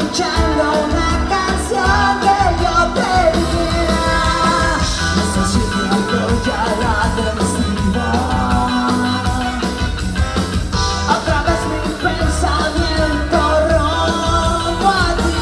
escuchando una canción que yo pedía. No sé si te hablo ya la destruida. Otra vez mi pensamiento rompo a ti.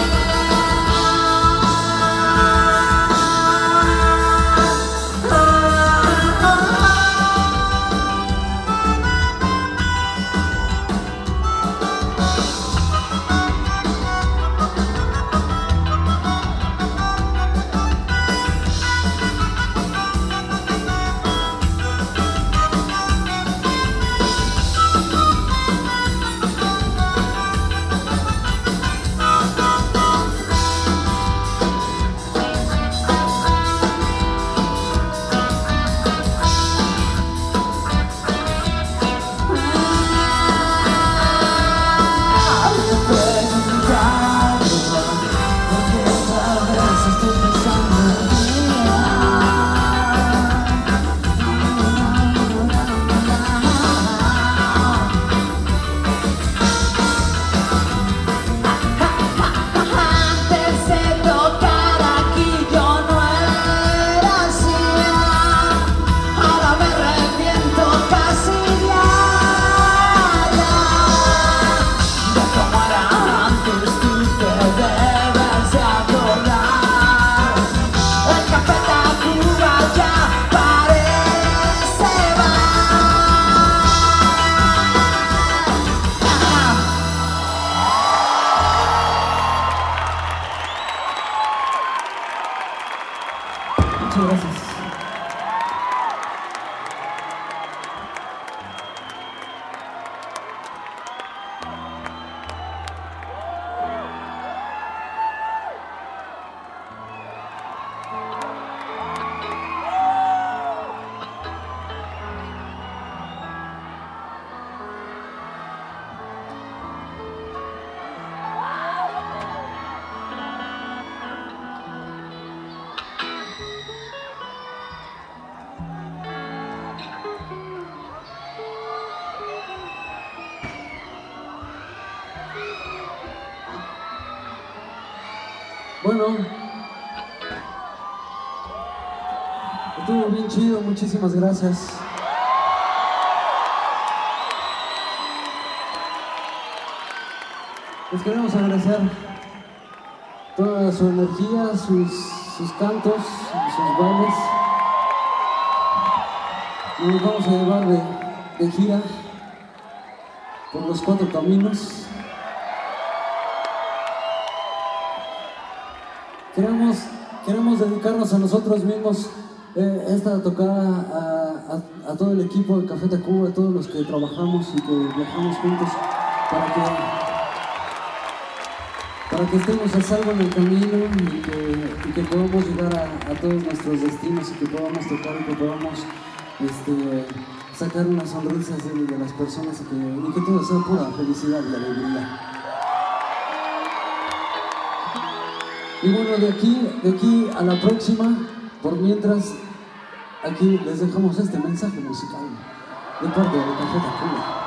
Muchas gracias. Bueno, estuvo bien chido, muchísimas gracias. Les queremos agradecer toda su energía, sus cantos, sus bailes. Nos vamos a llevar de gira por los 4 caminos. Queremos dedicarnos a nosotros mismos esta tocada a todo el equipo de Café Tacuba, a todos los que trabajamos y que viajamos juntos para que estemos a salvo en el camino y que podamos llegar a todos nuestros destinos y que podamos tocar y que podamos sacar unas sonrisas de las personas y que todo sea pura felicidad y alegría. Y bueno, de aquí a la próxima, por mientras, aquí les dejamos este mensaje musical de parte de Café Tacuba.